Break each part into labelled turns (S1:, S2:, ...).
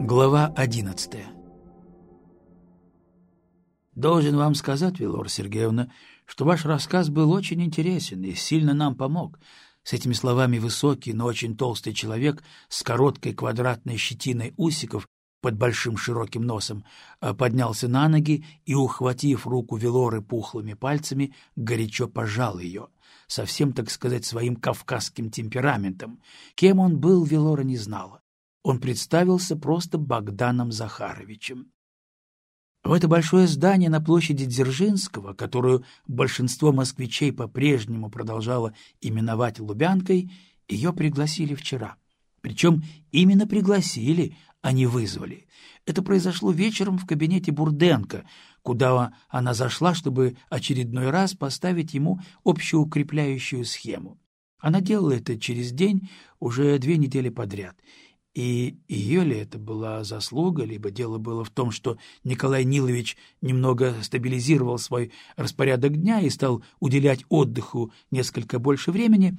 S1: Глава 11. Должен вам сказать, Вилора Сергеевна, что ваш рассказ был очень интересен и сильно нам помог. С этими словами высокий, но очень толстый человек с короткой квадратной щетиной усиков под большим широким носом поднялся на ноги и, ухватив руку Вилоры пухлыми пальцами, горячо пожал ее, совсем, так сказать, своим кавказским темпераментом. Кем он был, Вилора не знала. Он представился просто Богданом Захаровичем. В это большое здание на площади Дзержинского, которую большинство москвичей по-прежнему продолжало именовать Лубянкой, ее пригласили вчера. Причем именно пригласили, а не вызвали. Это произошло вечером в кабинете Бурденко, куда она зашла, чтобы очередной раз поставить ему общеукрепляющую схему. Она делала это через день уже 2 недели подряд. И ее ли это была заслуга, либо дело было в том, что Николай Нилович немного стабилизировал свой распорядок дня и стал уделять отдыху несколько больше времени,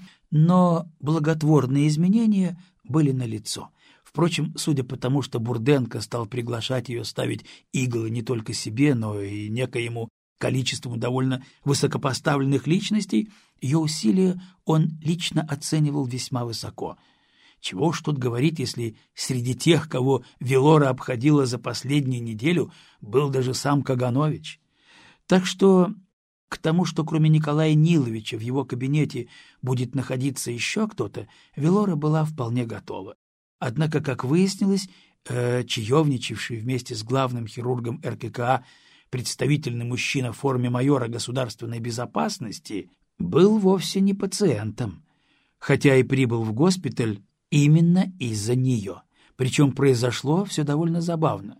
S1: но благотворные изменения были налицо. Впрочем, судя по тому, что Бурденко стал приглашать ее ставить иглы не только себе, но и некоему количеству довольно высокопоставленных личностей, ее усилия он лично оценивал весьма высоко. Чего уж тут говорить, если среди тех, кого Вилора обходила за последнюю неделю, был даже сам Каганович. Так что к тому, что кроме Николая Ниловича в его кабинете будет находиться еще кто-то, Вилора была вполне готова. Однако, как выяснилось, чаевничавший вместе с главным хирургом РККА представительный мужчина в форме майора государственной безопасности был вовсе не пациентом, хотя и прибыл в госпиталь именно из-за нее. Причем произошло все довольно забавно.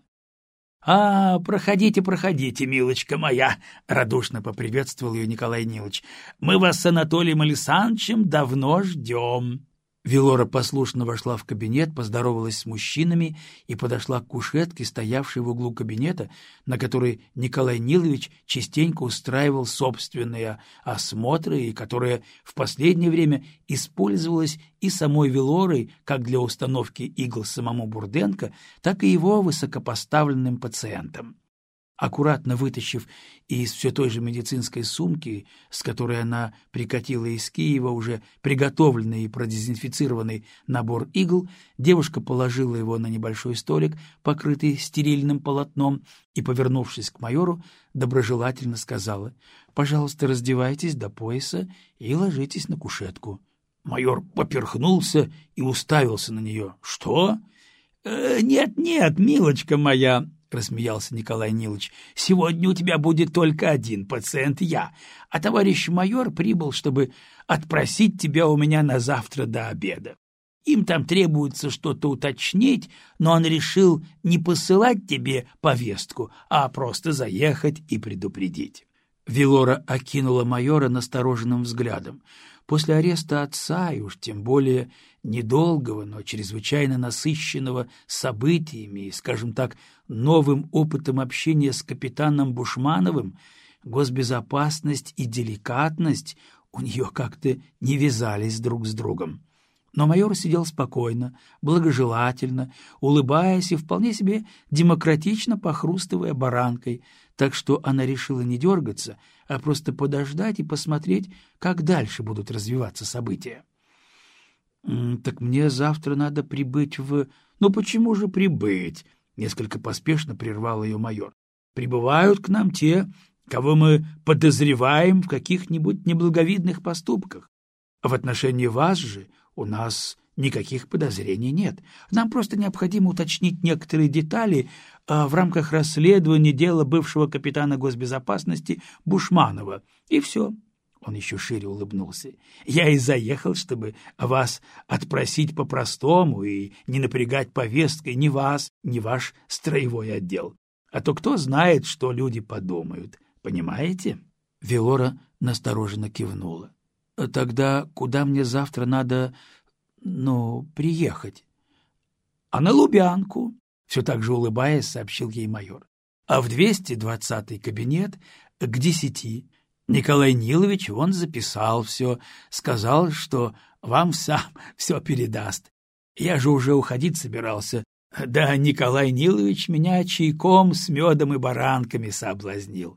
S1: — проходите, проходите, милочка моя! — радушно поприветствовал ее Николай Нилович. — Мы вас с Анатолием Александровичем давно ждем. Вилора послушно вошла в кабинет, поздоровалась с мужчинами и подошла к кушетке, стоявшей в углу кабинета, на которой Николай Нилович частенько устраивал собственные осмотры и которая в последнее время использовалась и самой Вилорой как для установки игл самому Бурденко, так и его высокопоставленным пациентам. Аккуратно вытащив из все той же медицинской сумки, с которой она прикатила из Киева уже приготовленный и продезинфицированный набор игл, девушка положила его на небольшой столик, покрытый стерильным полотном, и, повернувшись к майору, доброжелательно сказала: «Пожалуйста, раздевайтесь до пояса и ложитесь на кушетку». Майор поперхнулся и уставился на нее. «Что?» «Нет, милочка моя», — рассмеялся Николай Нилович, — «сегодня у тебя будет только один пациент — я, а товарищ майор прибыл, чтобы отпросить тебя у меня на завтра до обеда. Им там требуется что-то уточнить, но он решил не посылать тебе повестку, а просто заехать и предупредить». Вилора окинула майора настороженным взглядом. После ареста отца, и уж тем более недолгого, но чрезвычайно насыщенного событиями и, скажем так, новым опытом общения с капитаном Бушмановым, госбезопасность и деликатность у нее как-то не вязались друг с другом. Но майор сидел спокойно, благожелательно, улыбаясь и вполне себе демократично похрустывая баранкой, так что она решила не дергаться, а просто подождать и посмотреть, как дальше будут развиваться события. «Так мне завтра надо прибыть в...» «Ну почему же прибыть?» — несколько поспешно прервал ее майор. «Прибывают к нам те, кого мы подозреваем в каких-нибудь неблаговидных поступках. А в отношении вас же у нас никаких подозрений нет. Нам просто необходимо уточнить некоторые детали в рамках расследования дела бывшего капитана госбезопасности Бушманова. И все». Он еще шире улыбнулся. «Я и заехал, чтобы вас отпросить по-простому и не напрягать повесткой ни вас, ни ваш строевой отдел. А то кто знает, что люди подумают. Понимаете?» Вилора настороженно кивнула. «Тогда куда мне завтра надо, приехать?» «А на Лубянку», — все так же улыбаясь, сообщил ей майор. «А в 220-й кабинет к 10. Николай Нилович, он записал все, сказал, что вам сам все передаст. Я же уже уходить собирался, Да Николай Нилович меня чайком с медом и баранками соблазнил.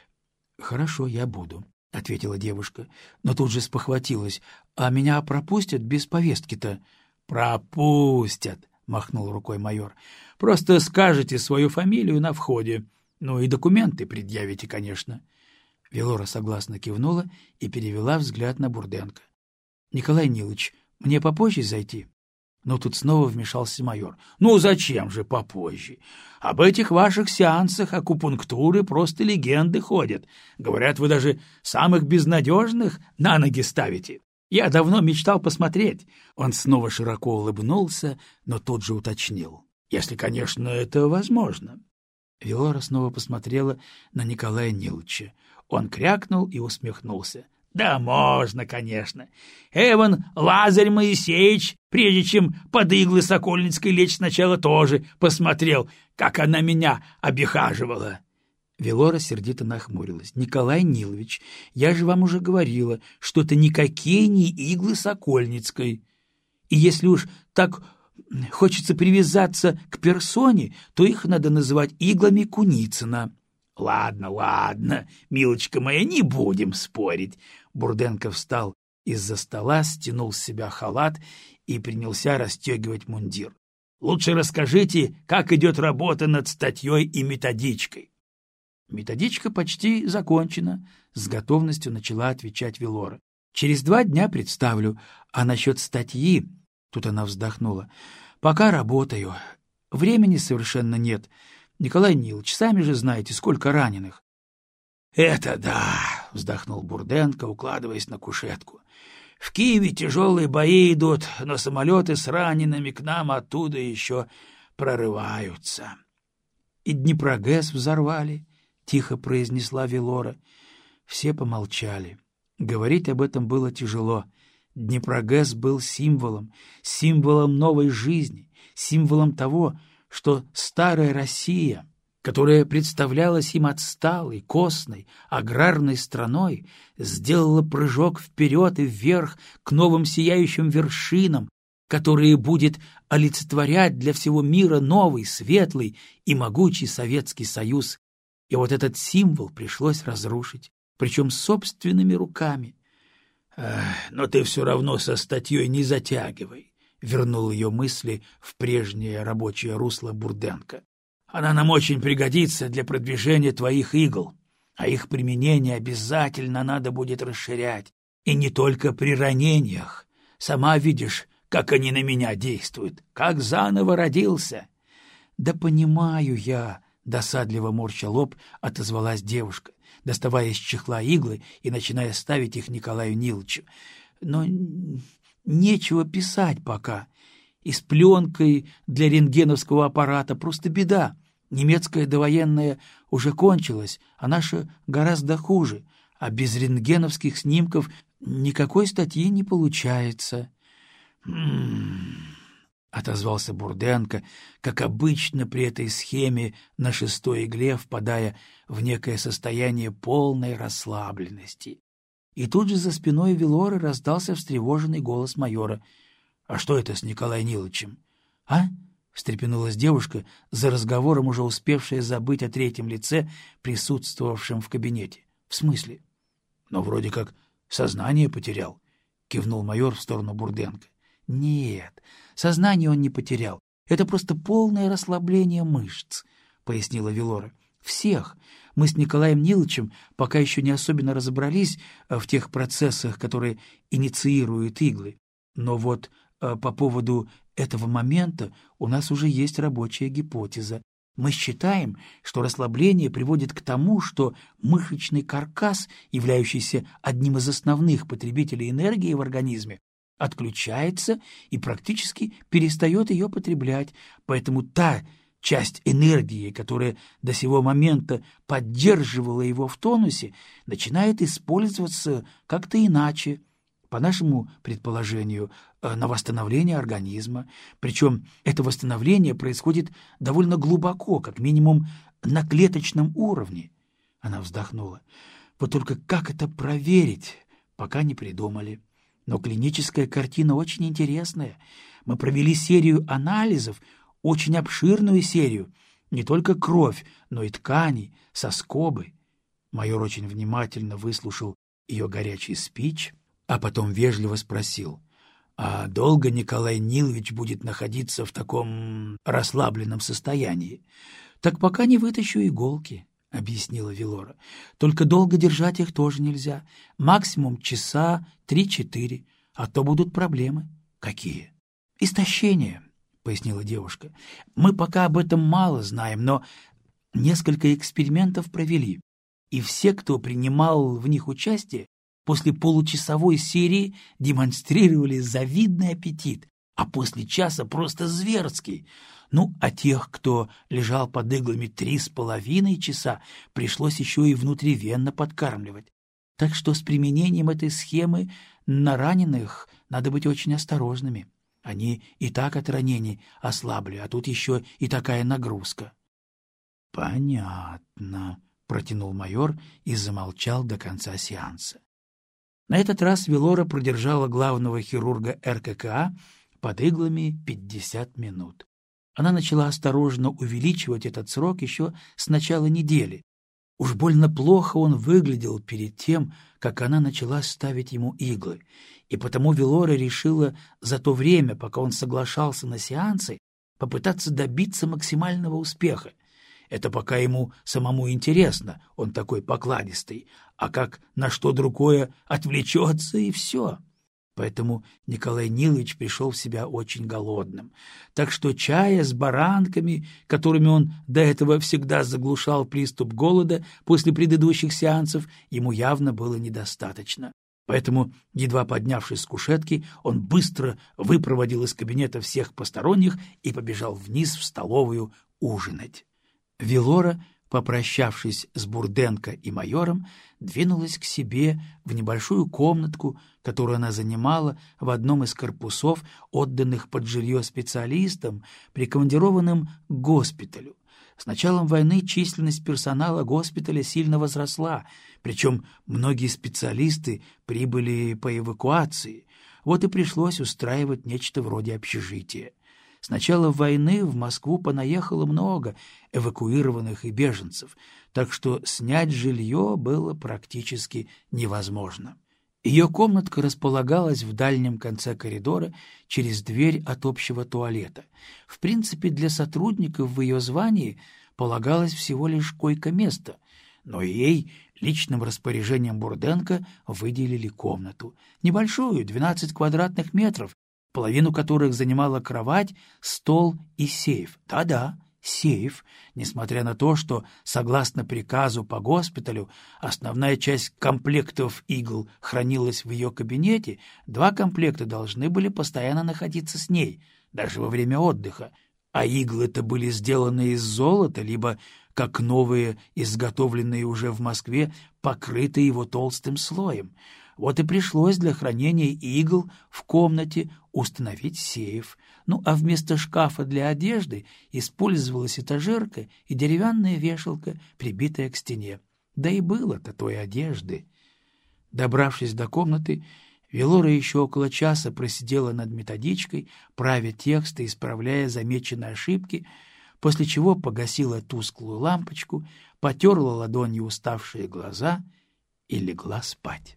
S1: — Хорошо, я буду, — ответила девушка, но тут же спохватилась. — А меня пропустят без повестки-то? — Пропустят, — махнул рукой майор. — Просто скажете свою фамилию на входе. Ну и документы предъявите, конечно. Велора согласно кивнула и перевела взгляд на Бурденко. — Николай Нилович, мне попозже зайти? Но тут снова вмешался майор. — Ну зачем же попозже? Об этих ваших сеансах акупунктуры просто легенды ходят. Говорят, вы даже самых безнадежных на ноги ставите. Я давно мечтал посмотреть. Он снова широко улыбнулся, но тут же уточнил. Если, конечно, это возможно. Велора снова посмотрела на Николая Нилыча. Он крякнул и усмехнулся. — Да можно, конечно. Эван Лазарь Моисеевич, прежде чем под иглы Сокольницкой лечь, сначала тоже посмотрел, как она меня обихаживала. Велора сердито нахмурилась. — Николай Нилович, я же вам уже говорила, что это никакие не иглы Сокольницкой. И если уж так хочется привязаться к персоне, то их надо называть иглами Куницына. — Ладно, ладно, милочка моя, не будем спорить. Бурденко встал из-за стола, стянул с себя халат и принялся расстегивать мундир. — Лучше расскажите, как идет работа над статьей и методичкой. — Методичка почти закончена, — с готовностью начала отвечать Велора. — Через 2 дня представлю, а насчет статьи... Тут она вздохнула. — Пока работаю. Времени совершенно нет. Николай Нилович, сами же знаете, сколько раненых. — Это да, — вздохнул Бурденко, укладываясь на кушетку. — В Киеве тяжелые бои идут, но самолеты с ранеными к нам оттуда еще прорываются. — И Днепрогэс взорвали, — тихо произнесла Велора. Все помолчали. Говорить об этом было тяжело. Днепрогэс был символом новой жизни, символом того, что старая Россия, которая представлялась им отсталой, костной, аграрной страной, сделала прыжок вперед и вверх к новым сияющим вершинам, которые будет олицетворять для всего мира новый, светлый и могучий Советский Союз. И вот этот символ пришлось разрушить, причем собственными руками. «Но ты все равно со статьей не затягивай», — вернул ее мысли в прежнее рабочее русло Бурденко. «Она нам очень пригодится для продвижения твоих игл, а их применение обязательно надо будет расширять. И не только при ранениях. Сама видишь, как они на меня действуют, как заново родился». «Да понимаю я», — досадливо морща лоб отозвалась девушка, доставая из чехла иглы и начиная ставить их Николаю Нилычу. «Но нечего писать пока. И с пленкой для рентгеновского аппарата просто беда. Немецкая довоенная уже кончилась, а наша гораздо хуже, а без рентгеновских снимков никакой статьи не получается». Отозвался Бурденко, как обычно при этой схеме на 6-й игле, впадая в некое состояние полной расслабленности. И тут же за спиной Велоры раздался встревоженный голос майора. — А что это с Николаем Нилычем? — А? — встрепенулась девушка, за разговором уже успевшая забыть о третьем лице, присутствовавшем в кабинете. — В смысле? — Ну, вроде как сознание потерял, — кивнул майор в сторону Бурденко. — Нет, сознание он не потерял. Это просто полное расслабление мышц, — пояснила Велора. — Всех. Мы с Николаем Нилычем пока еще не особенно разобрались в тех процессах, которые инициируют иглы. Но вот по поводу этого момента у нас уже есть рабочая гипотеза. Мы считаем, что расслабление приводит к тому, что мышечный каркас, являющийся одним из основных потребителей энергии в организме, отключается и практически перестает ее потреблять. Поэтому та часть энергии, которая до сего момента поддерживала его в тонусе, начинает использоваться как-то иначе, по нашему предположению, на восстановление организма. Причем это восстановление происходит довольно глубоко, как минимум на клеточном уровне. Она вздохнула. Вот только как это проверить, пока не придумали. Но клиническая картина очень интересная. Мы провели серию анализов, очень обширную серию, не только кровь, но и ткани, соскобы. Майор очень внимательно выслушал ее горячий спич, а потом вежливо спросил: «А долго Николай Нилович будет находиться в таком расслабленном состоянии?» «Так пока не вытащу иголки», — объяснила Велора. «Только долго держать их тоже нельзя. Максимум часа 3-4, а то будут проблемы». «Какие?» «Истощение», — пояснила девушка. «Мы пока об этом мало знаем, но несколько экспериментов провели, и все, кто принимал в них участие, после получасовой серии демонстрировали завидный аппетит, а после часа просто зверский. Ну, а тех, кто лежал под иглами 3,5 часа, пришлось еще и внутривенно подкармливать. Так что с применением этой схемы на раненых надо быть очень осторожными. Они и так от ранений ослабли, а тут еще и такая нагрузка». «Понятно», — протянул майор и замолчал до конца сеанса. На этот раз Велора продержала главного хирурга РККА под иглами 50 минут. Она начала осторожно увеличивать этот срок еще с начала недели. Уж больно плохо он выглядел перед тем, как она начала ставить ему иглы, и потому Велора решила за то время, пока он соглашался на сеансы, попытаться добиться максимального успеха. Это пока ему самому интересно, он такой покладистый, а как на что другое отвлечется, и все. Поэтому Николай Нилович пришел в себя очень голодным. Так что чая с баранками, которыми он до этого всегда заглушал приступ голода после предыдущих сеансов, ему явно было недостаточно. Поэтому, едва поднявшись с кушетки, он быстро выпроводил из кабинета всех посторонних и побежал вниз в столовую ужинать. Велора, попрощавшись с Бурденко и майором, двинулась к себе в небольшую комнатку, которую она занимала в одном из корпусов, отданных под жилье специалистам, прикомандированным к госпиталю. С началом войны численность персонала госпиталя сильно возросла, причем многие специалисты прибыли по эвакуации. Вот и пришлось устраивать нечто вроде общежития. С начала войны в Москву понаехало много эвакуированных и беженцев, так что снять жилье было практически невозможно. Ее комнатка располагалась в дальнем конце коридора через дверь от общего туалета. В принципе, для сотрудников в ее звании полагалось всего лишь койко-место, но ей личным распоряжением Бурденко выделили комнату. Небольшую, 12 квадратных метров, половину которых занимала кровать, стол и сейф. Да-да, сейф, несмотря на то, что, согласно приказу по госпиталю, основная часть комплектов игл хранилась в ее кабинете, 2 комплекта должны были постоянно находиться с ней, даже во время отдыха, а иглы-то были сделаны из золота, либо, как новые, изготовленные уже в Москве, покрыты его толстым слоем. Вот и пришлось для хранения игл в комнате установить сейф. Ну, а вместо шкафа для одежды использовалась этажерка и деревянная вешалка, прибитая к стене. Да и было-то той одежды. Добравшись до комнаты, Велора еще около часа просидела над методичкой, правя тексты, исправляя замеченные ошибки, после чего погасила тусклую лампочку, потерла ладонью уставшие глаза и легла спать.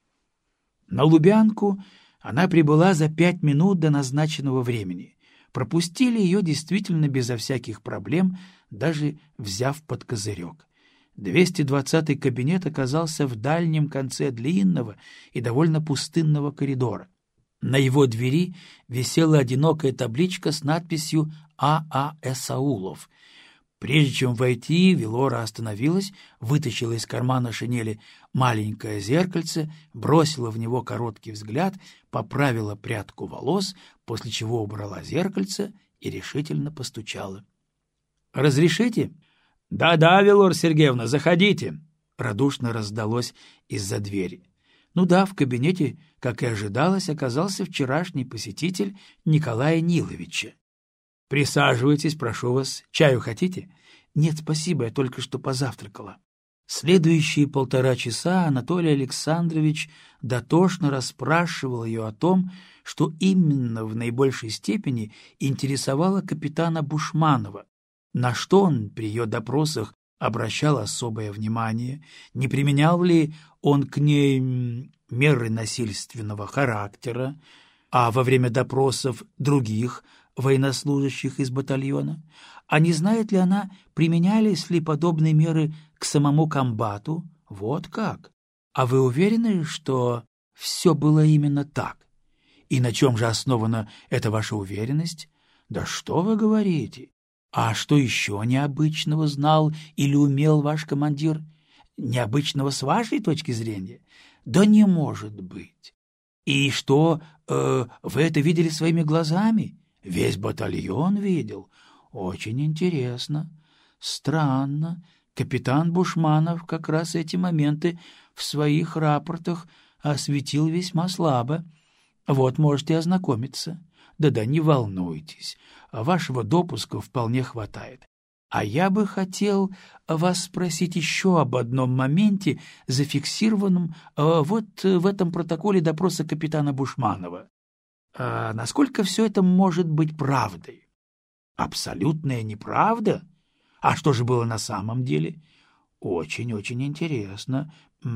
S1: На Лубянку она прибыла за 5 минут до назначенного времени. Пропустили ее действительно безо всяких проблем, даже взяв под козырек. 220-й кабинет оказался в дальнем конце длинного и довольно пустынного коридора. На его двери висела одинокая табличка с надписью «А.А. Эсаулов». Прежде чем войти, Велора остановилась, вытащила из кармана шинели маленькое зеркальце, бросила в него короткий взгляд, поправила прядку волос, после чего убрала зеркальце и решительно постучала. «Разрешите?» «Да-да, Велора Сергеевна, заходите!» — радушно раздалось из-за двери. Ну да, в кабинете, как и ожидалось, оказался вчерашний посетитель Николая Ниловича. «Присаживайтесь, прошу вас. Чаю хотите?» «Нет, спасибо, я только что позавтракала». Следующие 1,5 часа Анатолий Александрович дотошно расспрашивал ее о том, что именно в наибольшей степени интересовало капитана Бушманова, на что он при ее допросах обращал особое внимание, не применял ли он к ней меры насильственного характера, а во время допросов других военнослужащих из батальона, а не знает ли она, применялись ли подобные меры к самому комбату? Вот как. А вы уверены, что все было именно так? И на чем же основана эта ваша уверенность? Да что вы говорите? А что еще необычного знал или умел ваш командир? Необычного с вашей точки зрения? Да не может быть. И что, вы это видели своими глазами? Весь батальон видел. Очень интересно. Странно. Капитан Бушманов как раз эти моменты в своих рапортах осветил весьма слабо. Вот, можете ознакомиться. Да-да, не волнуйтесь, вашего допуска вполне хватает. А я бы хотел вас спросить еще об одном моменте, зафиксированном вот в этом протоколе допроса капитана Бушманова. Насколько все это может быть правдой? Абсолютная неправда? А что же было на самом деле? Очень-очень интересно.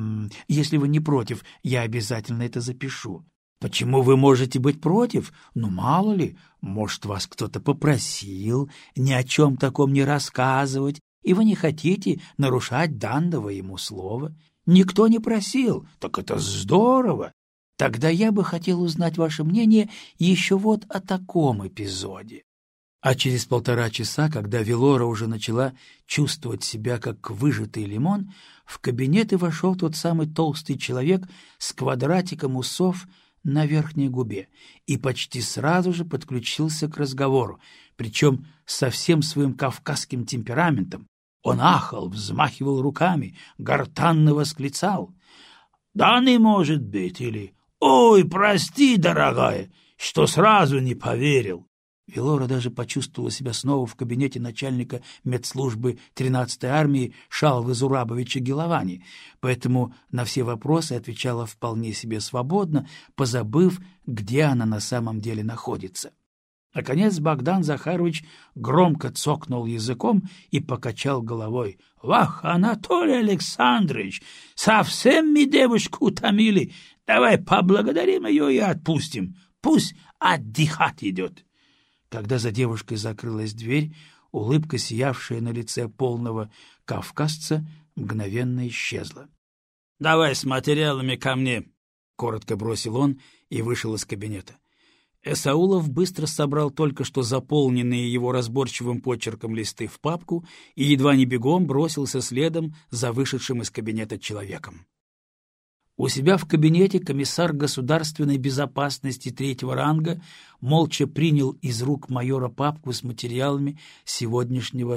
S1: Если вы не против, я обязательно это запишу. Почему вы можете быть против? Ну, мало ли, может, вас кто-то попросил ни о чем таком не рассказывать, и вы не хотите нарушать данного ему слова. Никто не просил, так это здорово. Тогда я бы хотел узнать ваше мнение еще вот о таком эпизоде. А через 1,5 часа, когда Велора уже начала чувствовать себя как выжатый лимон, в кабинет и вошел тот самый толстый человек с квадратиком усов на верхней губе и почти сразу же подключился к разговору, причем со всем своим кавказским темпераментом. Он ахал, взмахивал руками, гортанно восклицал: «Да не может быть!» или «Ой, прости, дорогая, что сразу не поверил!» Велора даже почувствовала себя снова в кабинете начальника медслужбы 13-й армии Шалвы Зурабовича Геловани, поэтому на все вопросы отвечала вполне себе свободно, позабыв, где она на самом деле находится. Наконец Богдан Захарович громко цокнул языком и покачал головой. «Вах, Анатолий Александрович, совсем мы девушку утомили. Давай поблагодарим ее и отпустим. Пусть отдыхать идет». Когда за девушкой закрылась дверь, улыбка, сиявшая на лице полного кавказца, мгновенно исчезла. — Давай с материалами ко мне, — коротко бросил он и вышел из кабинета. Эсаулов быстро собрал только что заполненные его разборчивым почерком листы в папку и едва не бегом бросился следом за вышедшим из кабинета человеком. У себя в кабинете комиссар государственной безопасности 3-го ранга молча принял из рук майора папку с материалами сегодняшнего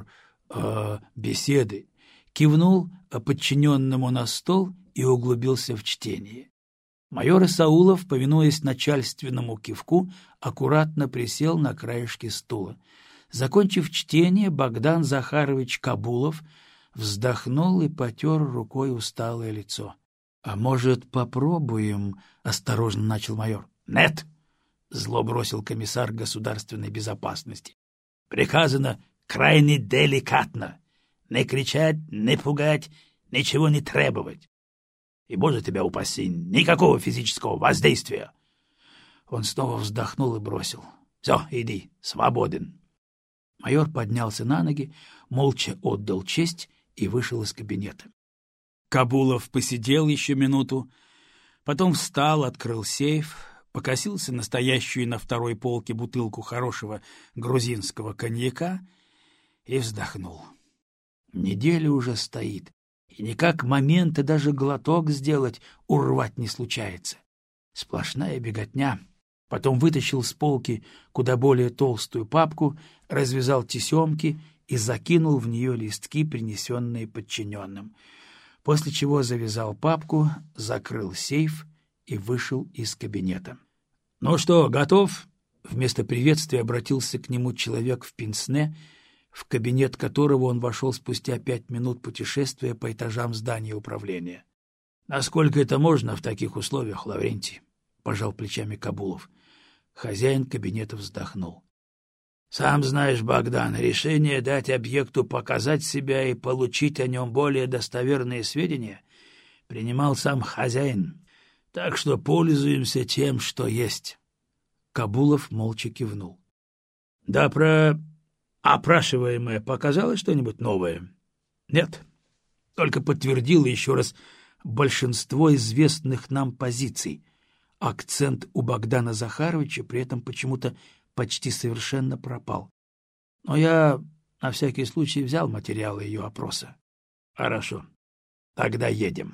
S1: беседы, кивнул подчиненному на стол и углубился в чтение. Майор Исаулов, повинуясь начальственному кивку, аккуратно присел на краешке стула. Закончив чтение, Богдан Захарович Кабулов вздохнул и потер рукой усталое лицо. — А может, попробуем? — осторожно начал майор. — Нет! — зло бросил комиссар государственной безопасности. — Приказано крайне деликатно. Не кричать, не пугать, ничего не требовать. И, Боже тебя упаси, никакого физического воздействия. Он снова вздохнул и бросил. — Все, иди, свободен. Майор поднялся на ноги, молча отдал честь и вышел из кабинета. Кабулов посидел еще минуту, потом встал, открыл сейф, покосился на стоящую на второй полке бутылку хорошего грузинского коньяка и вздохнул. Неделя уже стоит, и никак момента даже глоток сделать, урвать не случается. Сплошная беготня. Потом вытащил с полки куда более толстую папку, развязал тесемки и закинул в нее листки, принесенные подчиненным, после чего завязал папку, закрыл сейф и вышел из кабинета. — Ну что, готов? — вместо приветствия обратился к нему человек в пенсне, в кабинет которого он вошел спустя 5 минут путешествия по этажам здания управления. — Насколько это можно в таких условиях, Лаврентий? — пожал плечами Кабулов. Хозяин кабинета вздохнул. — Сам знаешь, Богдан, решение дать объекту показать себя и получить о нем более достоверные сведения принимал сам хозяин, так что пользуемся тем, что есть. Кабулов молча кивнул. — Да про опрашиваемое показало что-нибудь новое? — Нет, только подтвердило еще раз большинство известных нам позиций. Акцент у Богдана Захаровича при этом почему-то почти совершенно пропал. Но я на всякий случай взял материалы ее опроса. — Хорошо, тогда едем.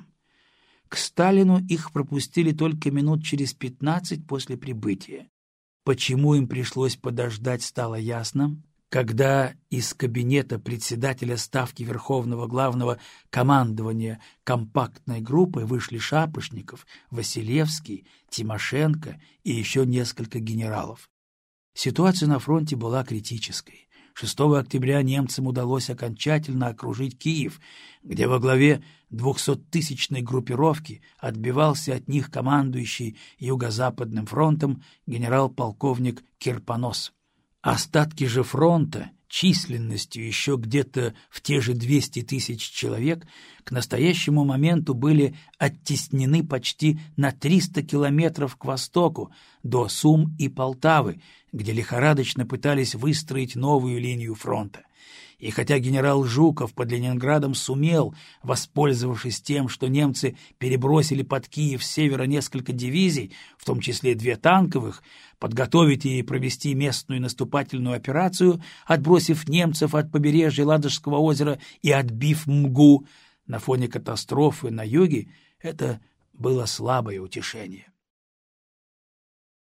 S1: К Сталину их пропустили только минут через 15 после прибытия. Почему им пришлось подождать, стало ясно, когда из кабинета председателя Ставки Верховного Главного Командования компактной группы вышли Шапошников, Василевский, Тимошенко и еще несколько генералов. Ситуация на фронте была критической. 6 октября немцам удалось окончательно окружить Киев, где во главе 200-тысячной группировки отбивался от них командующий Юго-Западным фронтом генерал-полковник Кирпонос. Остатки же фронта, численностью еще где-то в те же 200 тысяч человек, к настоящему моменту были оттеснены почти на 300 километров к востоку, до Сум и Полтавы, где лихорадочно пытались выстроить новую линию фронта. И хотя генерал Жуков под Ленинградом сумел, воспользовавшись тем, что немцы перебросили под Киев с севера несколько дивизий, в том числе 2 танковых, подготовить и провести местную наступательную операцию, отбросив немцев от побережья Ладожского озера и отбив Мгу, на фоне катастрофы на юге, это было слабое утешение.